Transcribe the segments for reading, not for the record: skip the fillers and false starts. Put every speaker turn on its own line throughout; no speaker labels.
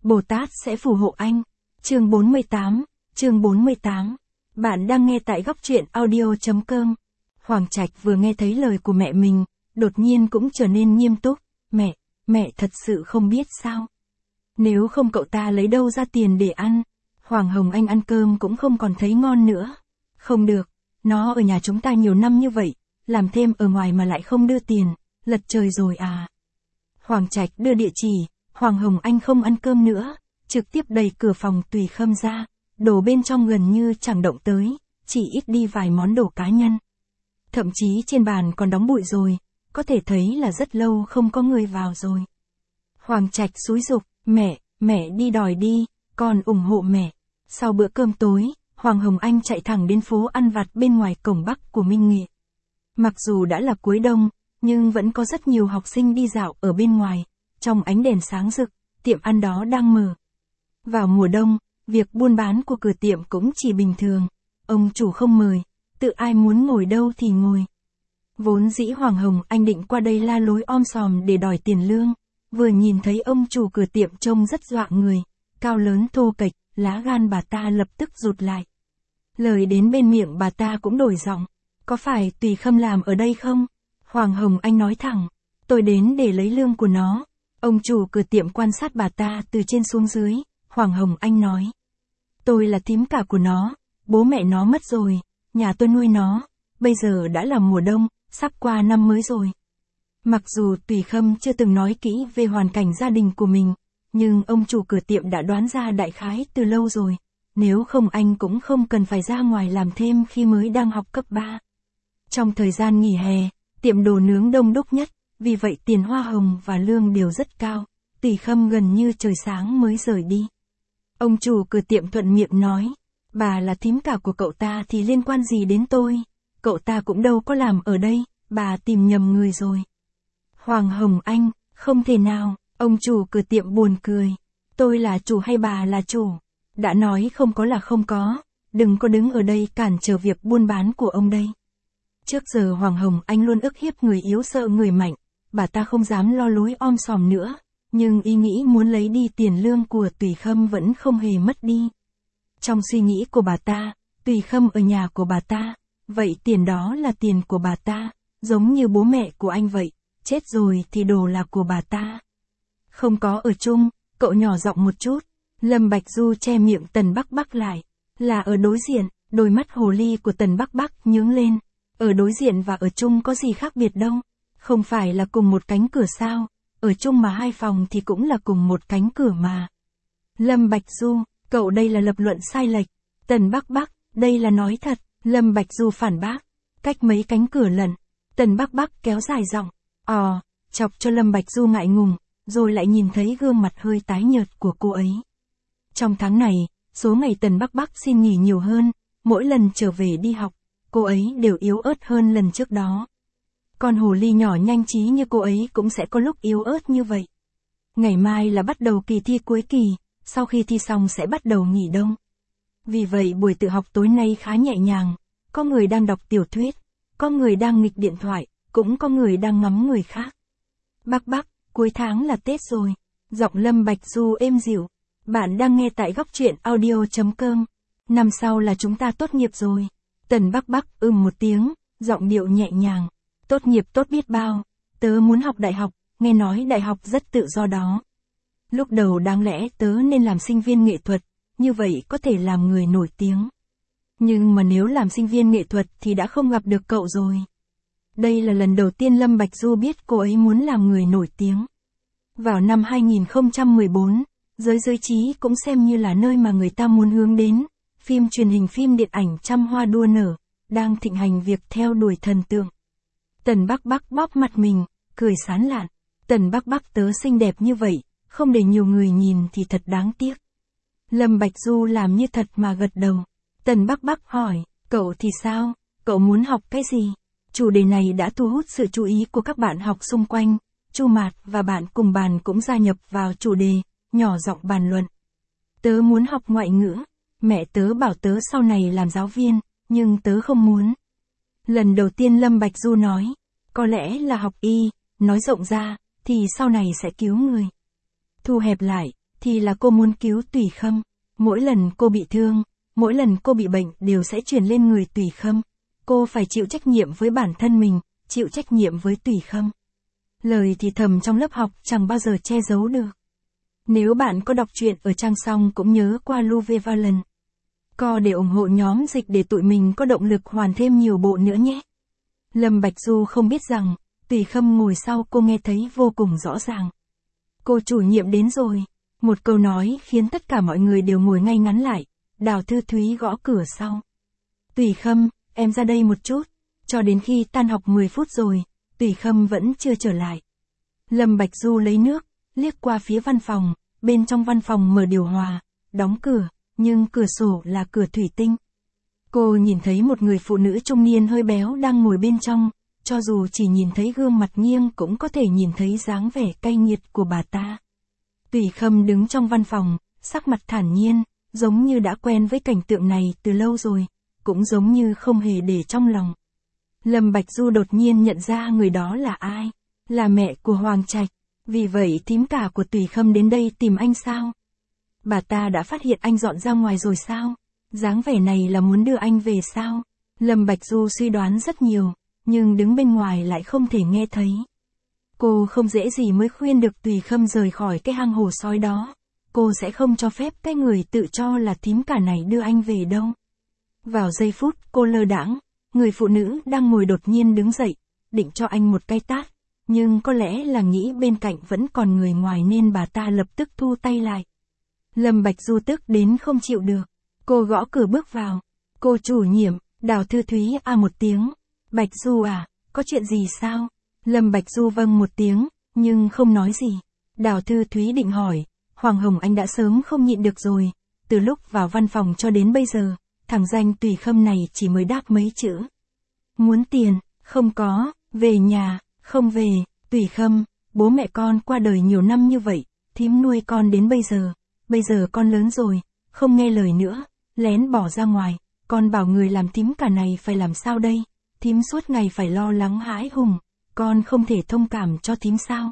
Bồ Tát sẽ phù hộ anh. Chương 48. Bạn đang nghe tại góc truyện audio.com. Hoàng Trạch vừa nghe thấy lời của mẹ mình, đột nhiên cũng trở nên nghiêm túc. Mẹ thật sự không biết sao. Nếu không cậu ta lấy đâu ra tiền để ăn, Hoàng Hồng Anh ăn cơm cũng không còn thấy ngon nữa. Không được, nó ở nhà chúng ta nhiều năm như vậy, làm thêm ở ngoài mà lại không đưa tiền, lật trời rồi à. Hoàng Trạch đưa địa chỉ, Hoàng Hồng Anh không ăn cơm nữa, trực tiếp đẩy cửa phòng Tùy Khâm ra, đồ bên trong gần như chẳng động tới, chỉ ít đi vài món đồ cá nhân. Thậm chí trên bàn còn đóng bụi rồi, có thể thấy là rất lâu không có người vào rồi. Hoàng Trạch xúi giục, mẹ đi đòi đi, con ủng hộ mẹ. Sau bữa cơm tối, Hoàng Hồng Anh chạy thẳng đến phố ăn vặt bên ngoài cổng Bắc của Minh Nghệ. Mặc dù đã là cuối đông, nhưng vẫn có rất nhiều học sinh đi dạo ở bên ngoài, trong ánh đèn sáng rực, tiệm ăn đó đang mở. Vào mùa đông, việc buôn bán của cửa tiệm cũng chỉ bình thường, ông chủ không mời, tự ai muốn ngồi đâu thì ngồi. Vốn dĩ Hoàng Hồng Anh định qua đây la lối om sòm để đòi tiền lương, vừa nhìn thấy ông chủ cửa tiệm trông rất dọa người, cao lớn thô kệch, lá gan bà ta lập tức rụt lại. Lời đến bên miệng bà ta cũng đổi giọng, có phải Tùy Khâm làm ở đây không? Hoàng Hồng Anh nói thẳng, tôi đến để lấy lương của nó. Ông chủ cửa tiệm quan sát bà ta từ trên xuống dưới, Hoàng Hồng Anh nói. Tôi là thím cả của nó, bố mẹ nó mất rồi, nhà tôi nuôi nó, bây giờ đã là mùa đông, sắp qua năm mới rồi. Mặc dù Tùy Khâm chưa từng nói kỹ về hoàn cảnh gia đình của mình, nhưng ông chủ cửa tiệm đã đoán ra đại khái từ lâu rồi, nếu không anh cũng không cần phải ra ngoài làm thêm khi mới đang học cấp 3. Trong thời gian nghỉ hè, tiệm đồ nướng đông đúc nhất, vì vậy tiền hoa hồng và lương đều rất cao, Tùy Khâm gần như trời sáng mới rời đi. Ông chủ cửa tiệm thuận miệng nói, bà là thím cả của cậu ta thì liên quan gì đến tôi, cậu ta cũng đâu có làm ở đây, bà tìm nhầm người rồi. Hoàng Hồng Anh, không thể nào, ông chủ cửa tiệm buồn cười, tôi là chủ hay bà là chủ, đã nói không có là không có, đừng có đứng ở đây cản trở việc buôn bán của ông đây. Trước giờ Hoàng Hồng Anh luôn ức hiếp người yếu sợ người mạnh, bà ta không dám lo lối om sòm nữa, nhưng ý nghĩ muốn lấy đi tiền lương của Tùy Khâm vẫn không hề mất đi. Trong suy nghĩ của bà ta, Tùy Khâm ở nhà của bà ta, vậy tiền đó là tiền của bà ta, giống như bố mẹ của anh vậy, chết rồi thì đồ là của bà ta. Không có ở chung, cậu nhỏ giọng một chút, Lâm Bạch Du che miệng Tần Bắc Bắc lại, là ở đối diện, đôi mắt hồ ly của Tần Bắc Bắc nhướng lên, ở đối diện và ở chung có gì khác biệt đâu, không phải là cùng một cánh cửa sao, ở chung mà hai phòng thì cũng là cùng một cánh cửa mà. Lâm Bạch Du, cậu đây là lập luận sai lệch, Tần Bắc Bắc, đây là nói thật, Lâm Bạch Du phản bác, cách mấy cánh cửa lận, Tần Bắc Bắc kéo dài giọng, chọc cho Lâm Bạch Du ngại ngùng, rồi lại nhìn thấy gương mặt hơi tái nhợt của cô ấy. Trong tháng này, số ngày Tần Bắc Bắc xin nghỉ nhiều hơn, mỗi lần trở về đi học, cô ấy đều yếu ớt hơn lần trước đó. Con hồ ly nhỏ nhanh trí như cô ấy cũng sẽ có lúc yếu ớt như vậy. Ngày mai là bắt đầu kỳ thi cuối kỳ, sau khi thi xong sẽ bắt đầu nghỉ đông. Vì vậy buổi tự học tối nay khá nhẹ nhàng, có người đang đọc tiểu thuyết, có người đang nghịch điện thoại, cũng có người đang ngắm người khác. Bắc Bắc, cuối tháng là Tết rồi, giọng Lâm Bạch Du êm dịu. Bạn đang nghe tại góc truyện audio.com. Năm sau là chúng ta tốt nghiệp rồi. Tần Bắc Bắc một tiếng, giọng điệu nhẹ nhàng. Tốt nghiệp tốt biết bao, tớ muốn học đại học, nghe nói đại học rất tự do đó. Lúc đầu đáng lẽ tớ nên làm sinh viên nghệ thuật, như vậy có thể làm người nổi tiếng. Nhưng mà nếu làm sinh viên nghệ thuật thì đã không gặp được cậu rồi. Đây là lần đầu tiên Lâm Bạch Du biết cô ấy muốn làm người nổi tiếng. Vào năm 2014, giới trí cũng xem như là nơi mà người ta muốn hướng đến, phim truyền hình phim điện ảnh trăm hoa đua nở, đang thịnh hành việc theo đuổi thần tượng. Tần Bắc Bắc bóp mặt mình, cười sán lạn, Tần Bắc Bắc tớ xinh đẹp như vậy, không để nhiều người nhìn thì thật đáng tiếc. Lâm Bạch Du làm như thật mà gật đầu. Tần Bắc Bắc hỏi, cậu thì sao, cậu muốn học cái gì? Chủ đề này đã thu hút sự chú ý của các bạn học xung quanh, Chu Mạt và bạn cùng bàn cũng gia nhập vào chủ đề, nhỏ giọng bàn luận. Tớ muốn học ngoại ngữ, mẹ tớ bảo tớ sau này làm giáo viên, nhưng tớ không muốn. Lần đầu tiên Lâm Bạch Du nói, có lẽ là học y, nói rộng ra, thì sau này sẽ cứu người. Thu hẹp lại, thì là cô muốn cứu Tùy Khâm. Mỗi lần cô bị thương, mỗi lần cô bị bệnh đều sẽ truyền lên người Tùy Khâm. Cô phải chịu trách nhiệm với bản thân mình, chịu trách nhiệm với Tùy Khâm. Lời thì thầm trong lớp học chẳng bao giờ che giấu được. Nếu bạn có đọc truyện ở trang xong cũng nhớ qua Luvevalent Co để ủng hộ nhóm dịch để tụi mình có động lực hoàn thêm nhiều bộ nữa nhé. Lâm Bạch Du không biết rằng, Tùy Khâm ngồi sau cô nghe thấy vô cùng rõ ràng. Cô chủ nhiệm đến rồi. Một câu nói khiến tất cả mọi người đều ngồi ngay ngắn lại. Đào Thư Thúy gõ cửa sau. Tùy Khâm, em ra đây một chút. Cho đến khi tan học 10 phút rồi, Tùy Khâm vẫn chưa trở lại. Lâm Bạch Du lấy nước, liếc qua phía văn phòng, bên trong văn phòng mở điều hòa, đóng cửa, nhưng cửa sổ là cửa thủy tinh. Cô nhìn thấy một người phụ nữ trung niên hơi béo đang ngồi bên trong, cho dù chỉ nhìn thấy gương mặt nghiêng cũng có thể nhìn thấy dáng vẻ cay nghiệt của bà ta. Tùy Khâm đứng trong văn phòng, sắc mặt thản nhiên, giống như đã quen với cảnh tượng này từ lâu rồi, cũng giống như không hề để trong lòng. Lâm Bạch Du đột nhiên nhận ra người đó là ai, là mẹ của Hoàng Trạch, vì vậy thím cả của Tùy Khâm đến đây tìm anh sao? Bà ta đã phát hiện anh dọn ra ngoài rồi sao? Dáng vẻ này là muốn đưa anh về sao? Lâm Bạch Du suy đoán rất nhiều, nhưng đứng bên ngoài lại không thể nghe thấy. Cô không dễ gì mới khuyên được Tùy Khâm rời khỏi cái hang hồ sói đó. Cô sẽ không cho phép cái người tự cho là thím cả này đưa anh về đâu. Vào giây phút cô lơ đãng, người phụ nữ đang ngồi đột nhiên đứng dậy, định cho anh một cái tát. Nhưng có lẽ là nghĩ bên cạnh vẫn còn người ngoài nên bà ta lập tức thu tay lại. Lâm Bạch Du tức đến không chịu được. Cô gõ cửa bước vào. Cô chủ nhiệm, Đào Thư Thúy một tiếng. Bạch Du à, có chuyện gì sao? Lâm Bạch Du vâng một tiếng, nhưng không nói gì. Đào Thư Thúy định hỏi, Hoàng Hồng Anh đã sớm không nhịn được rồi. Từ lúc vào văn phòng cho đến bây giờ, thằng danh Tùy Khâm này chỉ mới đáp mấy chữ. Muốn tiền, không có, về nhà, không về, Tùy Khâm, bố mẹ con qua đời nhiều năm như vậy, thím nuôi con đến bây giờ con lớn rồi, không nghe lời nữa, lén bỏ ra ngoài, con bảo người làm thím cả này phải làm sao đây, thím suốt ngày phải lo lắng hãi hùng, con không thể thông cảm cho thím sao.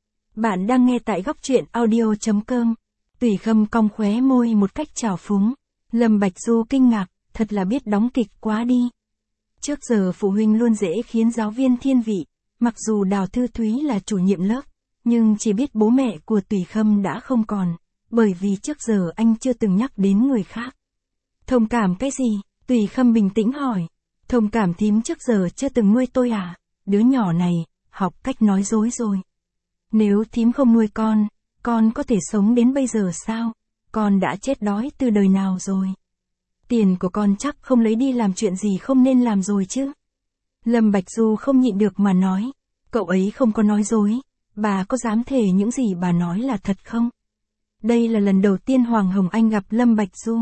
Bạn đang nghe tại góc truyện audio.com. Tùy Khâm cong khóe môi một cách trào phúng. Lâm Bạch Du kinh ngạc, thật là biết đóng kịch quá đi. Trước giờ phụ huynh luôn dễ khiến giáo viên thiên vị, mặc dù Đào Thư Thúy là chủ nhiệm lớp, nhưng chỉ biết bố mẹ của Tùy Khâm đã không còn, bởi vì trước giờ anh chưa từng nhắc đến người khác. Thông cảm cái gì? Tùy Khâm bình tĩnh hỏi. Thông cảm thím trước giờ chưa từng nuôi tôi à? Đứa nhỏ này, học cách nói dối rồi. Nếu thím không nuôi con có thể sống đến bây giờ sao? Con đã chết đói từ đời nào rồi? Tiền của con chắc không lấy đi làm chuyện gì không nên làm rồi chứ? Lâm Bạch Du không nhịn được mà nói. Cậu ấy không có nói dối. Bà có dám thề những gì bà nói là thật không? Đây là lần đầu tiên Hoàng Hồng Anh gặp Lâm Bạch Du.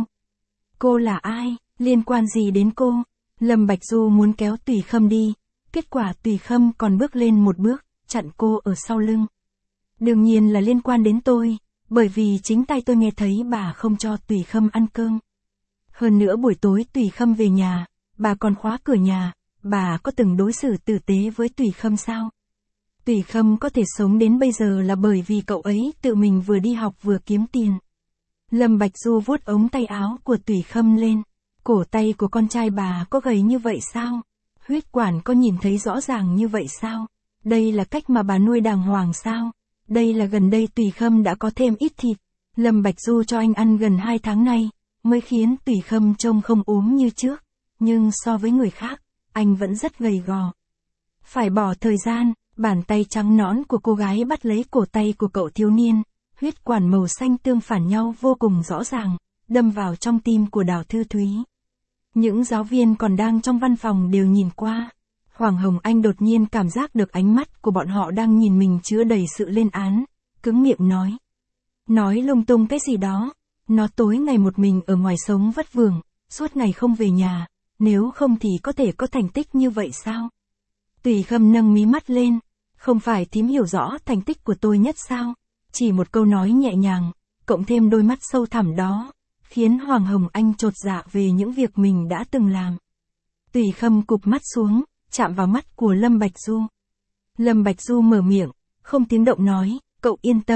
Cô là ai? Liên quan gì đến cô? Lâm Bạch Du muốn kéo Tùy Khâm đi. Kết quả Tùy Khâm còn bước lên một bước, chặn cô ở sau lưng. Đương nhiên là liên quan đến tôi, bởi vì chính tay tôi nghe thấy bà không cho Tùy Khâm ăn cơm. Hơn nữa buổi tối Tùy Khâm về nhà, bà còn khóa cửa nhà, bà có từng đối xử tử tế với Tùy Khâm sao? Tùy Khâm có thể sống đến bây giờ là bởi vì cậu ấy tự mình vừa đi học vừa kiếm tiền. Lâm Bạch Du vuốt ống tay áo của Tùy Khâm lên. Cổ tay của con trai bà có gầy như vậy sao? Huyết quản có nhìn thấy rõ ràng như vậy sao? Đây là cách mà bà nuôi đàng hoàng sao? Đây là gần đây Tùy Khâm đã có thêm ít thịt. Lâm Bạch Du cho anh ăn gần 2 tháng nay, mới khiến Tùy Khâm trông không ốm như trước. Nhưng so với người khác, anh vẫn rất gầy gò. Phải bỏ thời gian, bàn tay trắng nõn của cô gái bắt lấy cổ tay của cậu thiếu niên. Huyết quản màu xanh tương phản nhau vô cùng rõ ràng, đâm vào trong tim của Đào Thư Thúy. Những giáo viên còn đang trong văn phòng đều nhìn qua. Hoàng Hồng Anh đột nhiên cảm giác được ánh mắt của bọn họ đang nhìn mình chứa đầy sự lên án, cứng miệng nói. Nói lung tung cái gì đó, nó tối ngày một mình ở ngoài sống vất vưởng, suốt ngày không về nhà, nếu không thì có thể có thành tích như vậy sao? Tùy Khâm nâng mí mắt lên, không phải thím hiểu rõ thành tích của tôi nhất sao? Chỉ một câu nói nhẹ nhàng, cộng thêm đôi mắt sâu thẳm đó, khiến Hoàng Hồng Anh chột dạ về những việc mình đã từng làm. Tùy Khâm cụp mắt xuống, chạm vào mắt của Lâm Bạch Du. Lâm Bạch Du mở miệng, không tiếng động nói, cậu yên tâm,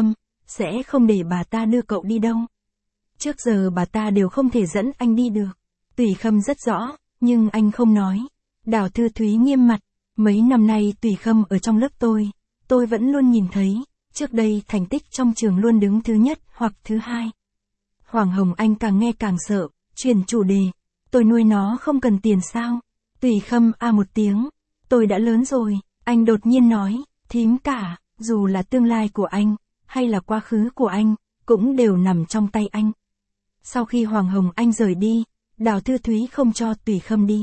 sẽ không để bà ta đưa cậu đi đâu. Trước giờ bà ta đều không thể dẫn anh đi được. Tùy Khâm rất rõ, nhưng anh không nói. Đào Thư Thúy nghiêm mặt, mấy năm nay Tùy Khâm ở trong lớp tôi vẫn luôn nhìn thấy, trước đây thành tích trong trường luôn đứng thứ nhất hoặc thứ hai. Hoàng Hồng Anh càng nghe càng sợ, chuyển chủ đề, tôi nuôi nó không cần tiền sao? Tùy Khâm một tiếng, tôi đã lớn rồi, anh đột nhiên nói, thím cả, dù là tương lai của anh, hay là quá khứ của anh, cũng đều nằm trong tay anh. Sau khi Hoàng Hồng Anh rời đi, Đào Thư Thúy không cho Tùy Khâm đi.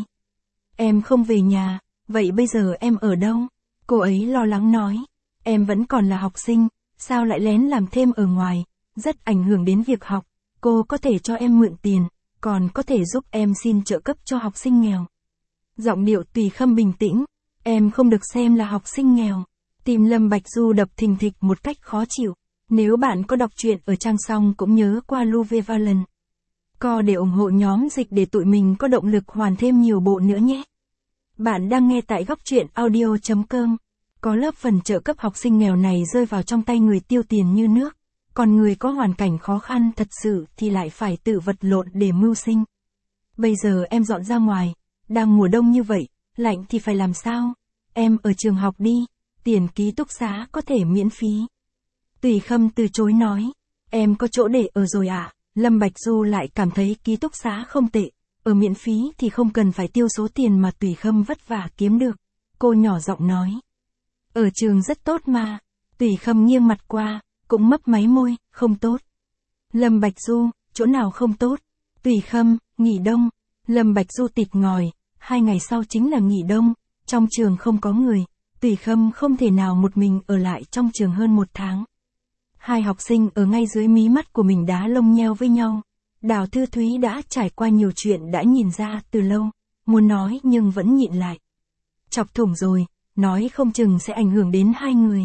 Em không về nhà, vậy bây giờ em ở đâu? Cô ấy lo lắng nói, em vẫn còn là học sinh, sao lại lén làm thêm ở ngoài, rất ảnh hưởng đến việc học, cô có thể cho em mượn tiền, còn có thể giúp em xin trợ cấp cho học sinh nghèo. Giọng điệu Tùy Khâm bình tĩnh, em không được xem là học sinh nghèo. Tim Lâm Bạch Du đập thình thịch một cách khó chịu. Nếu bạn có đọc truyện ở trang xong cũng nhớ qua Luvevalent. Co để ủng hộ nhóm dịch để tụi mình có động lực hoàn thêm nhiều bộ nữa nhé. Bạn đang nghe tại góc truyện audio.com. Có lớp phần trợ cấp học sinh nghèo này rơi vào trong tay người tiêu tiền như nước. Còn người có hoàn cảnh khó khăn thật sự thì lại phải tự vật lộn để mưu sinh. Bây giờ em dọn ra ngoài, đang mùa đông như vậy, lạnh thì phải làm sao? Em ở trường học đi, tiền ký túc xá có thể miễn phí. Tùy Khâm từ chối nói, em có chỗ để ở rồi ạ. Lâm Bạch Du lại cảm thấy ký túc xá không tệ, ở miễn phí thì không cần phải tiêu số tiền mà Tùy Khâm vất vả kiếm được. Cô nhỏ giọng nói, ở trường rất tốt mà. Tùy Khâm nghiêng mặt qua, cũng mấp máy môi, không tốt. Lâm Bạch Du, chỗ nào không tốt? Tùy Khâm, nghỉ đông. Lâm Bạch Du tịt ngòi, 2 ngày sau chính là nghỉ đông, trong trường không có người, Tùy Khâm không thể nào một mình ở lại trong trường hơn 1 tháng. 2 học sinh ở ngay dưới mí mắt của mình đá lông nheo với nhau. Đào Thư Thúy đã trải qua nhiều chuyện đã nhìn ra từ lâu, muốn nói nhưng vẫn nhịn lại. Chọc thủng rồi, nói không chừng sẽ ảnh hưởng đến 2 người.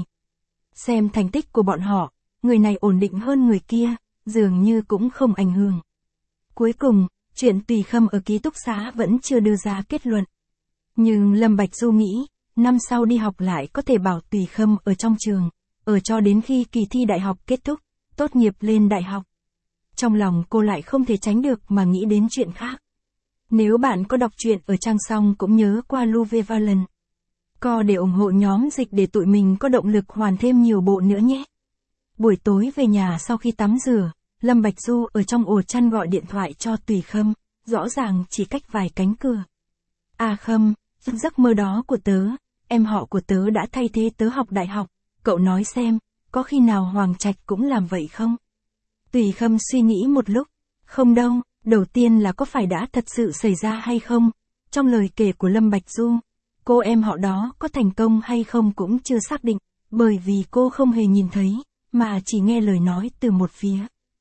Xem thành tích của bọn họ, người này ổn định hơn người kia, dường như cũng không ảnh hưởng. Cuối cùng, chuyện Tùy Khâm ở ký túc xá vẫn chưa đưa ra kết luận. Nhưng Lâm Bạch Du nghĩ, năm sau đi học lại có thể bảo Tùy Khâm ở trong trường, ở cho đến khi kỳ thi đại học kết thúc, tốt nghiệp lên đại học. Trong lòng cô lại không thể tránh được mà nghĩ đến chuyện khác. Nếu bạn có đọc truyện ở trang xong cũng nhớ qua Luvevalent. Co để ủng hộ nhóm dịch để tụi mình có động lực hoàn thêm nhiều bộ nữa nhé. Buổi tối về nhà sau khi tắm rửa, Lâm Bạch Du ở trong ổ chăn gọi điện thoại cho Tùy Khâm, rõ ràng chỉ cách vài cánh cửa. Khâm, giấc mơ đó của tớ, em họ của tớ đã thay thế tớ học đại học, cậu nói xem, có khi nào Hoàng Trạch cũng làm vậy không? Tùy Khâm suy nghĩ một lúc, không đâu, đầu tiên là có phải đã thật sự xảy ra hay không? Trong lời kể của Lâm Bạch Du, cô em họ đó có thành công hay không cũng chưa xác định, bởi vì cô không hề nhìn thấy, mà chỉ nghe lời nói từ một phía.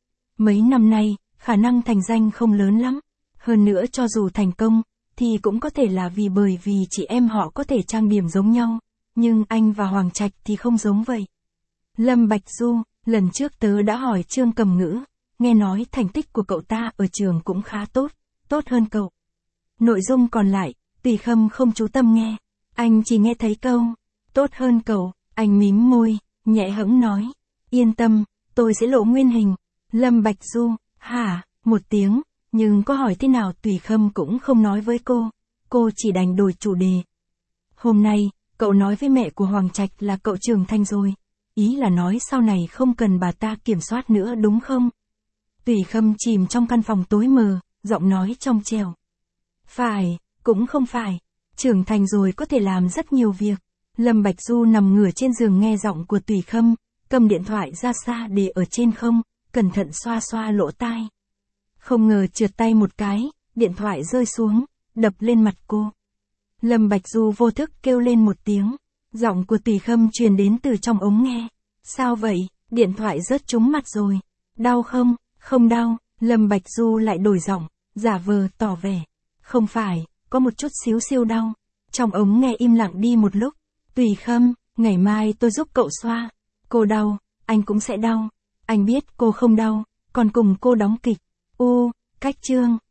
Mấy năm nay, khả năng thành danh không lớn lắm, hơn nữa cho dù thành công, thì cũng có thể là bởi vì chị em họ có thể trang điểm giống nhau, nhưng anh và Hoàng Trạch thì không giống vậy. Lâm Bạch Du, lần trước tớ đã hỏi Trương Cầm Ngữ, nghe nói thành tích của cậu ta ở trường cũng khá tốt, tốt hơn cậu. Nội dung còn lại, Tùy Khâm không chú tâm nghe, anh chỉ nghe thấy câu, tốt hơn cậu, anh mím môi, nhẹ hững nói, yên tâm, tôi sẽ lộ nguyên hình. Lâm Bạch Du, hả, một tiếng, nhưng có hỏi thế nào Tùy Khâm cũng không nói với cô chỉ đành đổi chủ đề. Hôm nay, cậu nói với mẹ của Hoàng Trạch là cậu trưởng thành rồi, ý là nói sau này không cần bà ta kiểm soát nữa đúng không? Tùy Khâm chìm trong căn phòng tối mờ, giọng nói trong trẻo. Phải, cũng không phải, trưởng thành rồi có thể làm rất nhiều việc. Lâm Bạch Du nằm ngửa trên giường nghe giọng của Tùy Khâm, cầm điện thoại ra xa để ở trên không, cẩn thận xoa xoa lỗ tai. Không ngờ trượt tay một cái, điện thoại rơi xuống, đập lên mặt cô. Lâm Bạch Du vô thức kêu lên một tiếng, giọng của Tùy Khâm truyền đến từ trong ống nghe. Sao vậy, điện thoại rớt trúng mặt rồi. Đau không? Không đau. Lâm Bạch Du lại đổi giọng, giả vờ tỏ vẻ. Không phải, có một chút xíu siêu đau. Trong ống nghe im lặng đi một lúc. Tùy Khâm, ngày mai tôi giúp cậu xoa. Cô đau, anh cũng sẽ đau. Anh biết cô không đau, còn cùng cô đóng kịch. Cách chương.